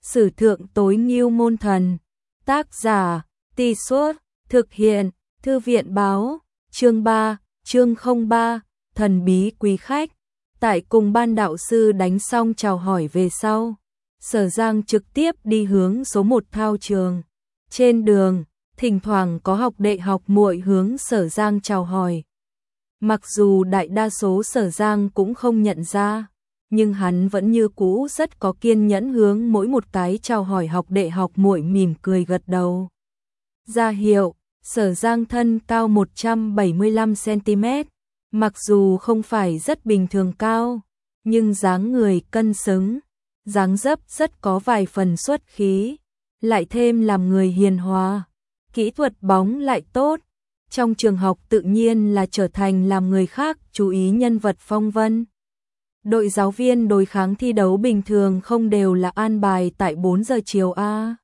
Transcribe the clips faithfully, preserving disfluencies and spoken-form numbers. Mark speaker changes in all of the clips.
Speaker 1: Sử thượng tối ngưu môn thần. Tác giả, Tì Suốt, thực hiện, Thư viện báo, chương ba, chương không ba, thần bí quý khách. Tại cùng ban đạo sư đánh xong chào hỏi về sau, Sở Giang trực tiếp đi hướng số một thao trường. Trên đường, thỉnh thoảng có học đệ học muội hướng Sở Giang chào hỏi. Mặc dù đại đa số Sở Giang cũng không nhận ra, nhưng hắn vẫn như cũ rất có kiên nhẫn hướng mỗi một cái chào hỏi học đệ học muội mỉm cười gật đầu. Ra hiệu, Sở Giang thân cao một trăm bảy mươi lăm xăng-ti-mét, mặc dù không phải rất bình thường cao, nhưng dáng người cân xứng, dáng dấp rất có vài phần xuất khí, lại thêm làm người hiền hòa, kỹ thuật bóng lại tốt. Trong trường học tự nhiên là trở thành làm người khác chú ý nhân vật phong vân. Đội giáo viên đối kháng thi đấu bình thường không đều là an bài tại bốn giờ chiều a.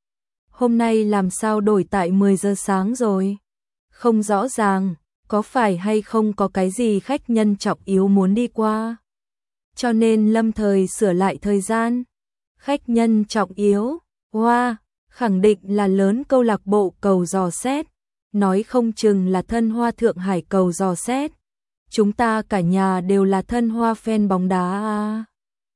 Speaker 1: Hôm nay làm sao đổi tại mười giờ sáng rồi? Không rõ ràng, có phải hay không có cái gì khách nhân trọng yếu muốn đi qua? Cho nên lâm thời sửa lại thời gian. Khách nhân trọng yếu, hoa, wow, khẳng định là lớn câu lạc bộ cầu dò xét. Nói không chừng là thân hoa Thượng Hải cầu dò xét. Chúng ta cả nhà đều là thân hoa fan bóng đá à.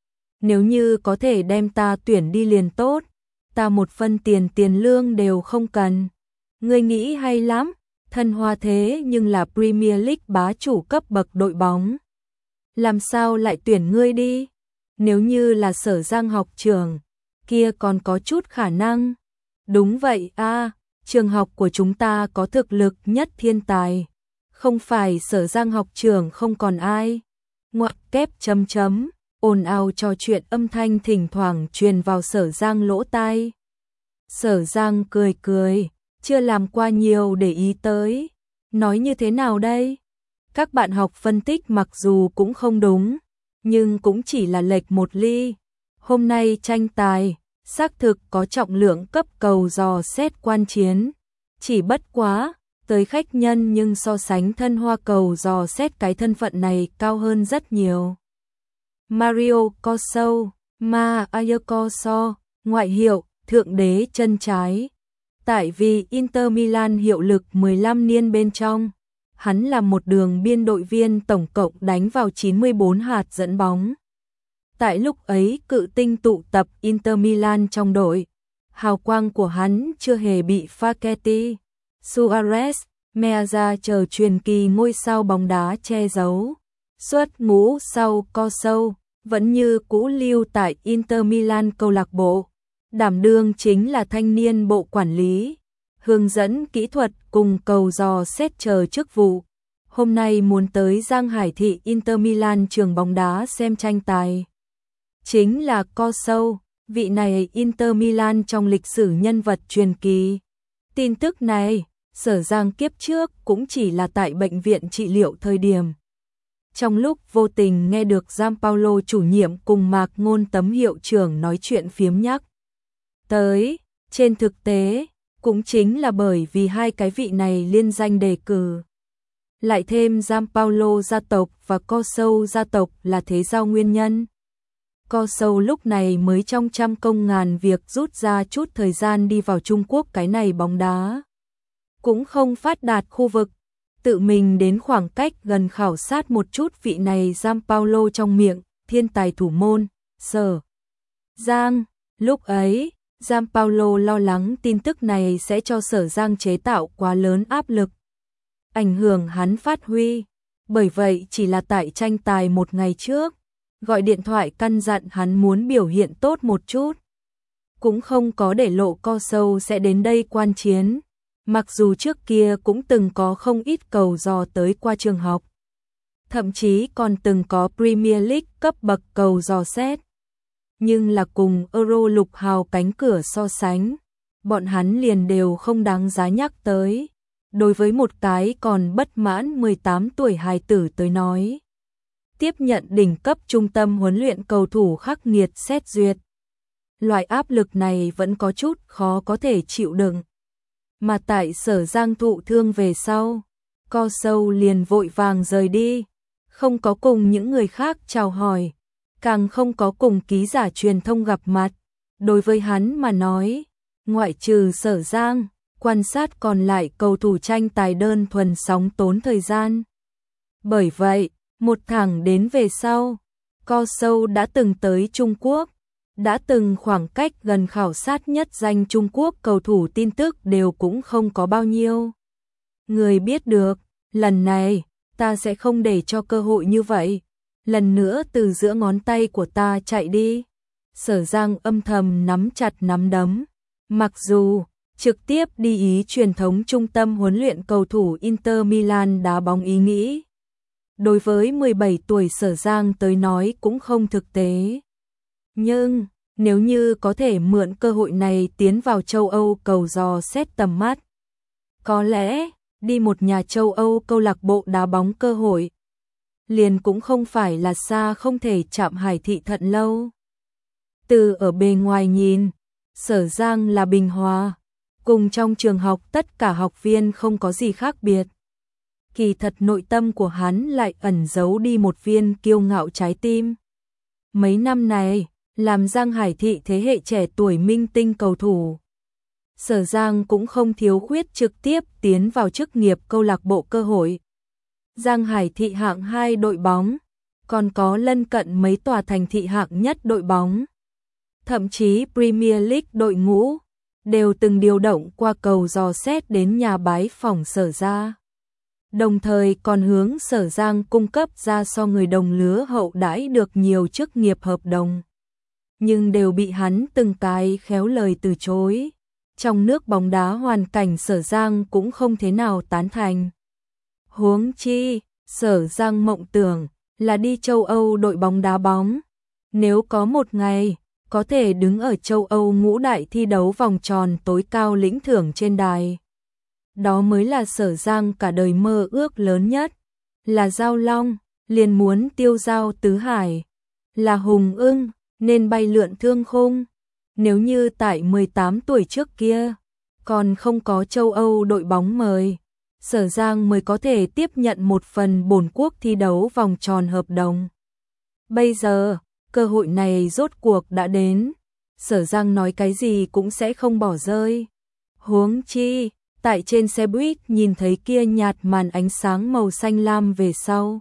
Speaker 1: Nếu như có thể đem ta tuyển đi liền tốt, ta một phân tiền tiền lương đều không cần. Ngươi nghĩ hay lắm, thân hoa thế nhưng là Premier League bá chủ cấp bậc đội bóng. Làm sao lại tuyển ngươi đi? Nếu như là Sở Giang học trường, kia còn có chút khả năng. Đúng vậy a. À. Trường học của chúng ta có thực lực nhất thiên tài, không phải Sở Giang học trường không còn ai. Ngoặc kép chấm chấm, ồn ào trò chuyện âm thanh thỉnh thoảng truyền vào Sở Giang lỗ tai. Sở Giang cười cười, chưa làm qua nhiều để ý tới. Nói như thế nào đây? Các bạn học phân tích mặc dù cũng không đúng, nhưng cũng chỉ là lệch một ly. Hôm nay tranh tài xác thực có trọng lượng cấp cầu dò xét quan chiến, chỉ bất quá, tới khách nhân nhưng so sánh thân hoa cầu dò xét cái thân phận này cao hơn rất nhiều. Mario Coso, Ma Ayakoso, ngoại hiệu, thượng đế chân trái. Tại vì Inter Milan hiệu lực mười lăm niên bên trong, hắn là một đường biên đội viên tổng cộng đánh vào chín mươi bốn hạt dẫn bóng. Tại lúc ấy cự tinh tụ tập Inter Milan trong đội, hào quang của hắn chưa hề bị Facchetti, Suarez, Meazza chờ truyền kỳ ngôi sao bóng đá che giấu. Xuất ngũ sau Coso, vẫn như cũ lưu tại Inter Milan câu lạc bộ, đảm đương chính là thanh niên bộ quản lý, hướng dẫn kỹ thuật cùng cầu dò xét chờ chức vụ. Hôm nay muốn tới Giang Hải thị Inter Milan trường bóng đá xem tranh tài. Chính là Coso, vị này Inter Milan trong lịch sử nhân vật truyền kỳ. Tin tức này, Sở Giang kiếp trước cũng chỉ là tại bệnh viện trị liệu thời điểm. Trong lúc vô tình nghe được Gianpaolo chủ nhiệm cùng Mạc Ngôn Tấm hiệu trưởng nói chuyện phiếm nhắc tới, trên thực tế, cũng chính là bởi vì hai cái vị này liên danh đề cử. Lại thêm Gianpaolo gia tộc và Coso gia tộc là thế giao nguyên nhân. Coso lúc này mới trong trăm công ngàn việc rút ra chút thời gian đi vào Trung Quốc cái này bóng đá. Cũng không phát đạt khu vực, tự mình đến khoảng cách gần khảo sát một chút vị này Gianpaolo trong miệng, thiên tài thủ môn, Sở Giang. Lúc ấy, Gianpaolo lo lắng tin tức này sẽ cho Sở Giang chế tạo quá lớn áp lực, ảnh hưởng hắn phát huy. Bởi vậy chỉ là tại tranh tài một ngày trước, gọi điện thoại căn dặn hắn muốn biểu hiện tốt một chút. Cũng không có để lộ Coso sẽ đến đây quan chiến, mặc dù trước kia cũng từng có không ít cầu dò tới qua trường học. Thậm chí còn từng có Premier League cấp bậc cầu dò xét. Nhưng là cùng Euro lục hào cánh cửa so sánh, bọn hắn liền đều không đáng giá nhắc tới. Đối với một cái còn bất mãn mười tám tuổi hài tử tới nói, tiếp nhận đỉnh cấp trung tâm huấn luyện cầu thủ khắc nghiệt xét duyệt, loại áp lực này vẫn có chút khó có thể chịu đựng. Mà tại Sở Giang thụ thương về sau, Coso liền vội vàng rời đi, không có cùng những người khác chào hỏi, càng không có cùng ký giả truyền thông gặp mặt. Đối với hắn mà nói, ngoại trừ Sở Giang, quan sát còn lại cầu thủ tranh tài đơn thuần sóng tốn thời gian. Bởi vậy, một thẳng đến về sau, Co Sâu đã từng tới Trung Quốc, đã từng khoảng cách gần khảo sát nhất danh Trung Quốc cầu thủ tin tức đều cũng không có bao nhiêu người biết được. Lần này, ta sẽ không để cho cơ hội như vậy, lần nữa từ giữa ngón tay của ta chạy đi. Sở Giang âm thầm nắm chặt nắm đấm, mặc dù trực tiếp đi ý truyền thống trung tâm huấn luyện cầu thủ Inter Milan đá bóng ý nghĩ. Đối với mười bảy tuổi Sở Giang tới nói cũng không thực tế. Nhưng, nếu như có thể mượn cơ hội này tiến vào châu Âu cầu dò xét tầm mắt, có lẽ đi một nhà châu Âu câu lạc bộ đá bóng cơ hội, liền cũng không phải là xa không thể chạm Hải Thị Thận Lâu. Từ ở bề ngoài nhìn, Sở Giang là bình hòa, cùng trong trường học tất cả học viên không có gì khác biệt. Kỳ thật nội tâm của hắn lại ẩn giấu đi một viên kiêu ngạo trái tim. Mấy năm này, làm Giang Hải Thị thế hệ trẻ tuổi minh tinh cầu thủ, Sở Giang cũng không thiếu khuyết trực tiếp tiến vào chức nghiệp câu lạc bộ cơ hội. Giang Hải Thị hạng hai đội bóng, còn có lân cận mấy tòa thành thị hạng nhất đội bóng. Thậm chí Premier League đội ngũ, đều từng điều động qua cầu dò xét đến nhà bái phỏng Sở ra. Đồng thời còn hướng Sở Giang cung cấp ra so người đồng lứa hậu đãi được nhiều chức nghiệp hợp đồng. Nhưng đều bị hắn từng cái khéo lời từ chối. Trong nước bóng đá hoàn cảnh Sở Giang cũng không thế nào tán thành. Huống chi, Sở Giang mộng tưởng là đi châu Âu đội bóng đá bóng. Nếu có một ngày, có thể đứng ở châu Âu ngũ đại thi đấu vòng tròn tối cao lĩnh thưởng trên đài. Đó mới là Sở Giang cả đời mơ ước lớn nhất. Là Giao Long, liền muốn tiêu giao tứ hải. Là Hùng Ưng, nên bay lượn thương khung. Nếu như tại mười tám tuổi trước kia, còn không có châu Âu đội bóng mời, Sở Giang mới có thể tiếp nhận một phần bổn quốc thi đấu vòng tròn hợp đồng. Bây giờ, cơ hội này rốt cuộc đã đến, Sở Giang nói cái gì cũng sẽ không bỏ rơi. Huống chi, tại trên xe buýt nhìn thấy kia nhạt màn ánh sáng màu xanh lam về sau.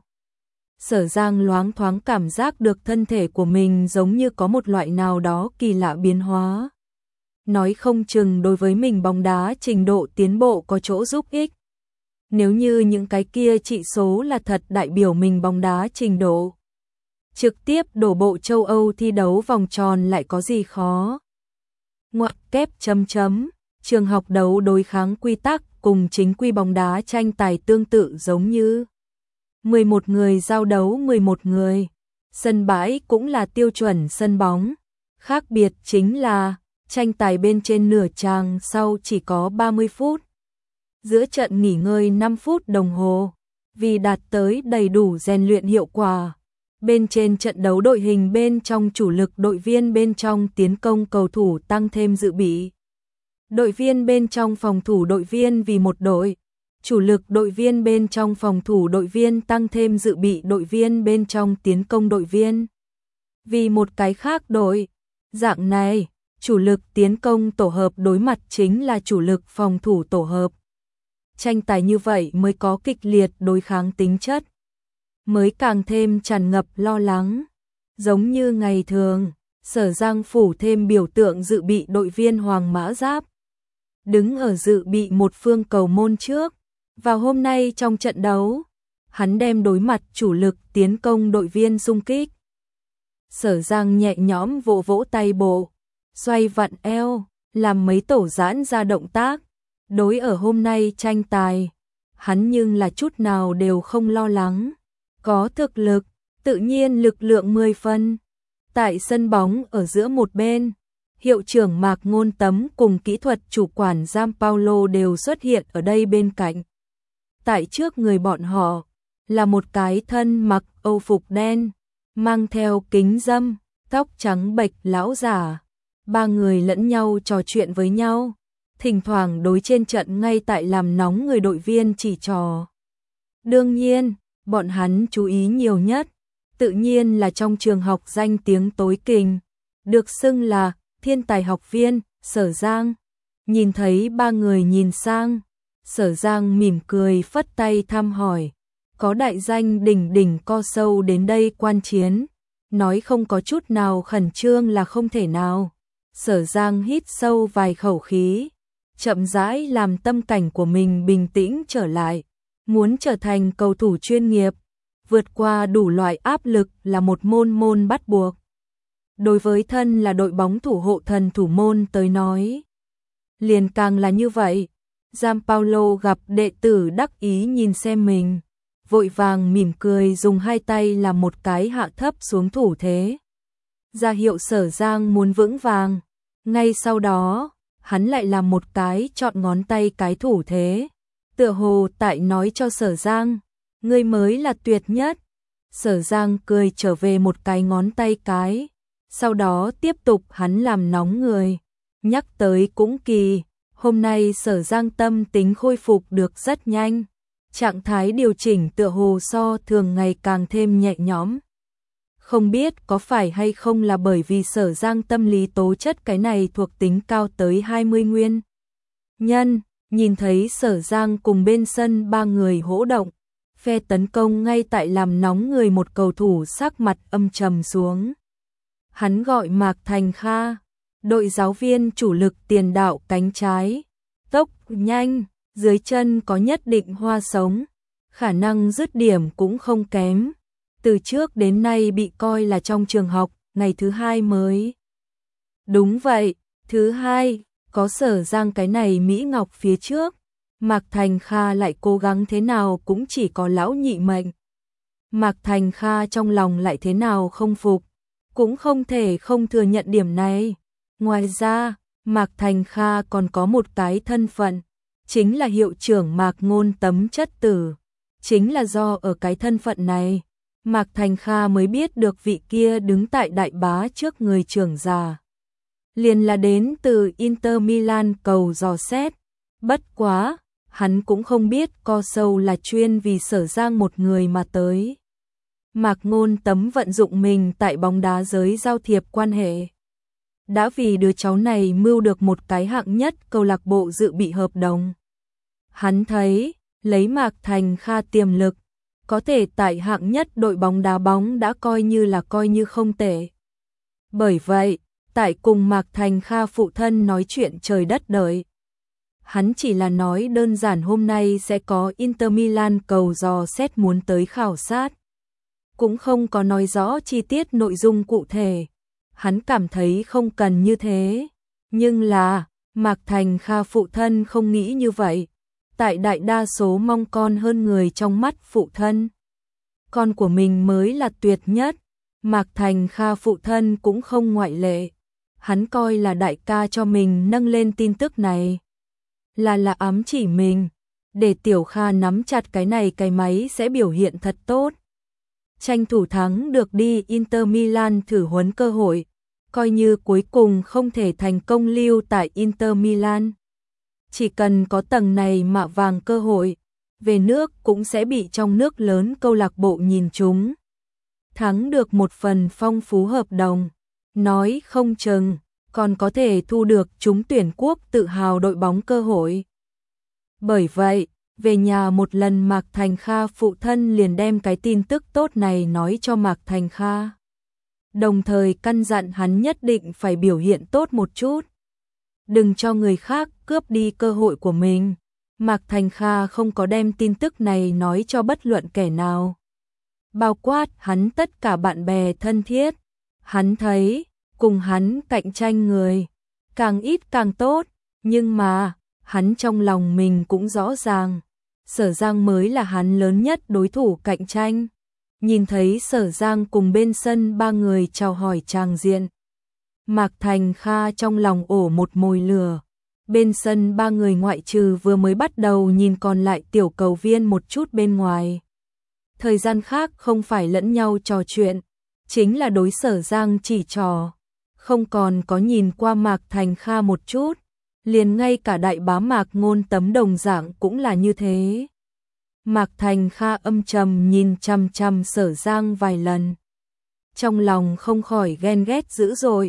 Speaker 1: Sở Giang loáng thoáng cảm giác được thân thể của mình giống như có một loại nào đó kỳ lạ biến hóa. Nói không chừng đối với mình bóng đá trình độ tiến bộ có chỗ giúp ích. Nếu như những cái kia trị số là thật đại biểu mình bóng đá trình độ. Trực tiếp đổ bộ châu Âu thi đấu vòng tròn lại có gì khó. Ngoặc kép chấm chấm, trường học đấu đối kháng quy tắc cùng chính quy bóng đá tranh tài tương tự giống như mười một người giao đấu mười một người. Sân bãi cũng là tiêu chuẩn sân bóng. Khác biệt chính là tranh tài bên trên nửa chàng sau chỉ có ba mươi phút. Giữa trận nghỉ ngơi năm phút đồng hồ. Vì đạt tới đầy đủ rèn luyện hiệu quả. Bên trên trận đấu đội hình bên trong chủ lực đội viên bên trong tiến công cầu thủ tăng thêm dự bị. Đội viên bên trong phòng thủ đội viên vì một đội. Chủ lực đội viên bên trong phòng thủ đội viên tăng thêm dự bị đội viên bên trong tiến công đội viên. Vì một cái khác đội, dạng này, chủ lực tiến công tổ hợp đối mặt chính là chủ lực phòng thủ tổ hợp. Tranh tài như vậy mới có kịch liệt đối kháng tính chất, mới càng thêm tràn ngập lo lắng. Giống như ngày thường, Sở Giang phủ thêm biểu tượng dự bị đội viên Hoàng Mã Giáp. Đứng ở dự bị một phương cầu môn trước. Vào hôm nay trong trận đấu, hắn đem đối mặt chủ lực tiến công đội viên xung kích. Sở Giang nhẹ nhõm vỗ vỗ tay bộ, xoay vặn eo, làm mấy tổ giãn ra động tác. Đối ở hôm nay tranh tài, hắn nhưng là chút nào đều không lo lắng. Có thực lực, tự nhiên lực lượng mười phân. Tại sân bóng ở giữa một bên, hiệu trưởng Mạc Ngôn Tấm cùng kỹ thuật chủ quản Gianpaolo đều xuất hiện ở đây bên cạnh. Tại trước người bọn họ là một cái thân mặc âu phục đen, mang theo kính râm, tóc trắng bệch lão giả. Ba người lẫn nhau trò chuyện với nhau, thỉnh thoảng đối trên trận ngay tại làm nóng người đội viên chỉ trò. Đương nhiên, bọn hắn chú ý nhiều nhất, tự nhiên là trong trường học danh tiếng tối kình, được xưng là thiên tài học viên, Sở Giang. Nhìn thấy ba người nhìn sang, Sở Giang mỉm cười phất tay thăm hỏi, có đại danh đỉnh đỉnh co sâu đến đây quan chiến, nói không có chút nào khẩn trương là không thể nào. Sở Giang hít sâu vài khẩu khí, chậm rãi làm tâm cảnh của mình bình tĩnh trở lại, muốn trở thành cầu thủ chuyên nghiệp, vượt qua đủ loại áp lực là một môn môn bắt buộc. Đối với thân là đội bóng thủ hộ thần thủ môn tới nói, liền càng là như vậy. Gianpaolo gặp đệ tử đắc ý nhìn xem mình, vội vàng mỉm cười dùng hai tay làm một cái hạ thấp xuống thủ thế, ra hiệu Sở Giang muốn vững vàng. Ngay sau đó, hắn lại làm một cái chọn ngón tay cái thủ thế, tựa hồ tại nói cho Sở Giang, ngươi mới là tuyệt nhất. Sở Giang cười trở về một cái ngón tay cái, sau đó tiếp tục hắn làm nóng người. Nhắc tới cũng kỳ, hôm nay Sở Giang tâm tính khôi phục được rất nhanh, trạng thái điều chỉnh tựa hồ so thường ngày càng thêm nhẹ nhõm. Không biết có phải hay không là bởi vì Sở Giang tâm lý tố chất cái này thuộc tính cao tới hai mươi nguyên nhân, nhìn thấy Sở Giang cùng bên sân ba người hỗ động, phe tấn công ngay tại làm nóng người một cầu thủ sắc mặt âm trầm xuống. Hắn gọi Mạc Thành Kha, đội giáo viên chủ lực tiền đạo cánh trái, tốc nhanh, dưới chân có nhất định hoa sống, khả năng dứt điểm cũng không kém. Từ trước đến nay bị coi là trong trường học, ngày thứ hai mới. Đúng vậy, thứ hai, có Sở Giang cái này Mỹ Ngọc phía trước, Mạc Thành Kha lại cố gắng thế nào cũng chỉ có lão nhị mệnh. Mạc Thành Kha trong lòng lại thế nào không phục, cũng không thể không thừa nhận điểm này. Ngoài ra, Mạc Thành Kha còn có một cái thân phận, chính là hiệu trưởng Mạc Ngôn Tấm chất tử. Chính là do ở cái thân phận này, Mạc Thành Kha mới biết được vị kia đứng tại đại bá trước người trưởng già. Liền là đến từ Inter Milan cầu dò xét. Bất quá, hắn cũng không biết co sâu là chuyên vì Sở Giang một người mà tới. Mạc Ngôn Tấm vận dụng mình tại bóng đá giới giao thiệp quan hệ, đã vì đứa cháu này mưu được một cái hạng nhất câu lạc bộ dự bị hợp đồng. Hắn thấy, lấy Mạc Thành Kha tiềm lực, có thể tại hạng nhất đội bóng đá bóng đã coi như là coi như không tệ. Bởi vậy, tại cùng Mạc Thành Kha phụ thân nói chuyện trời đất đợi, hắn chỉ là nói đơn giản hôm nay sẽ có Inter Milan cầu dò xét muốn tới khảo sát, cũng không có nói rõ chi tiết nội dung cụ thể. Hắn cảm thấy không cần như thế, nhưng là Mạc Thành Kha phụ thân không nghĩ như vậy. Tại đại đa số mong con hơn người trong mắt phụ thân, con của mình mới là tuyệt nhất. Mạc Thành Kha phụ thân cũng không ngoại lệ. Hắn coi là đại ca cho mình nâng lên tin tức này, là là ám chỉ mình, để Tiểu Kha nắm chặt cái này cái máy sẽ biểu hiện thật tốt, tranh thủ thắng được đi Inter Milan thử huấn cơ hội, coi như cuối cùng không thể thành công lưu tại Inter Milan. Chỉ cần có tầng này mạ vàng cơ hội, về nước cũng sẽ bị trong nước lớn câu lạc bộ nhìn trúng. Thắng được một phần phong phú hợp đồng, nói không chừng, còn có thể thu được trúng tuyển quốc tự hào đội bóng cơ hội. Bởi vậy, về nhà một lần Mạc Thành Kha phụ thân liền đem cái tin tức tốt này nói cho Mạc Thành Kha. Đồng thời căn dặn hắn nhất định phải biểu hiện tốt một chút, đừng cho người khác cướp đi cơ hội của mình. Mạc Thành Kha không có đem tin tức này nói cho bất luận kẻ nào, bao quát hắn tất cả bạn bè thân thiết. Hắn thấy, cùng hắn cạnh tranh người, càng ít càng tốt, nhưng mà, hắn trong lòng mình cũng rõ ràng, Sở Giang mới là hắn lớn nhất đối thủ cạnh tranh. Nhìn thấy Sở Giang cùng bên sân ba người chào hỏi tràng diện, Mạc Thành Kha trong lòng ổ một mồi lửa. Bên sân ba người ngoại trừ vừa mới bắt đầu nhìn còn lại tiểu cầu viên một chút bên ngoài, thời gian khác không phải lẫn nhau trò chuyện, chính là đối Sở Giang chỉ trò, không còn có nhìn qua Mạc Thành Kha một chút, liền ngay cả đại bá Mạc Ngôn Tấm đồng dạng cũng là như thế. Mạc Thành Kha âm trầm nhìn chằm chằm Sở Giang vài lần, trong lòng không khỏi ghen ghét dữ dội.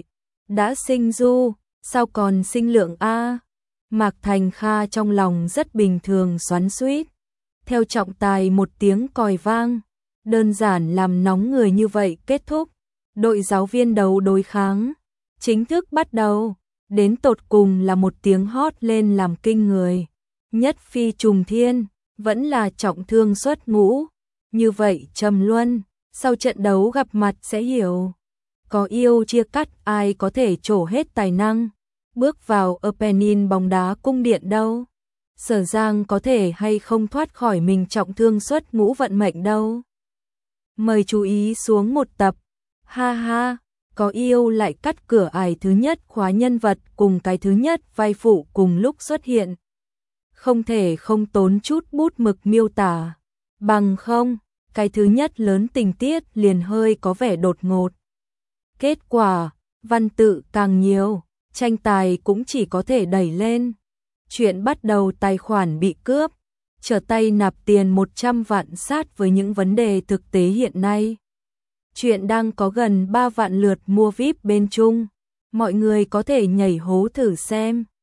Speaker 1: Đã sinh du, sao còn sinh lượng a? Mạc Thành Kha trong lòng rất bình thường xoắn xuýt. Theo trọng tài một tiếng còi vang, đơn giản làm nóng người như vậy kết thúc. Đội giáo viên đấu đối kháng chính thức bắt đầu, đến tột cùng là một tiếng hót lên làm kinh người. Nhất phi trùng thiên, vẫn là trọng thương xuất ngũ. Như vậy Trầm Luân, sau trận đấu gặp mặt sẽ hiểu. Có yêu chia cắt ai có thể trổ hết tài năng, bước vào opening bóng đá cung điện đâu. Sở Giang có thể hay không thoát khỏi mình trọng thương xuất ngũ vận mệnh đâu. Mời chú ý xuống một tập. Ha ha, có yêu lại cắt cửa ải thứ nhất khóa nhân vật cùng cái thứ nhất vai phụ cùng lúc xuất hiện. Không thể không tốn chút bút mực miêu tả. Bằng không, cái thứ nhất lớn tình tiết liền hơi có vẻ đột ngột. Kết quả, văn tự càng nhiều, tranh tài cũng chỉ có thể đẩy lên. Chuyện bắt đầu tài khoản bị cướp, trở tay nạp tiền một trăm vạn sát với những vấn đề thực tế hiện nay. Chuyện đang có gần ba vạn lượt mua vi ai pi bên Trung, mọi người có thể nhảy hố thử xem.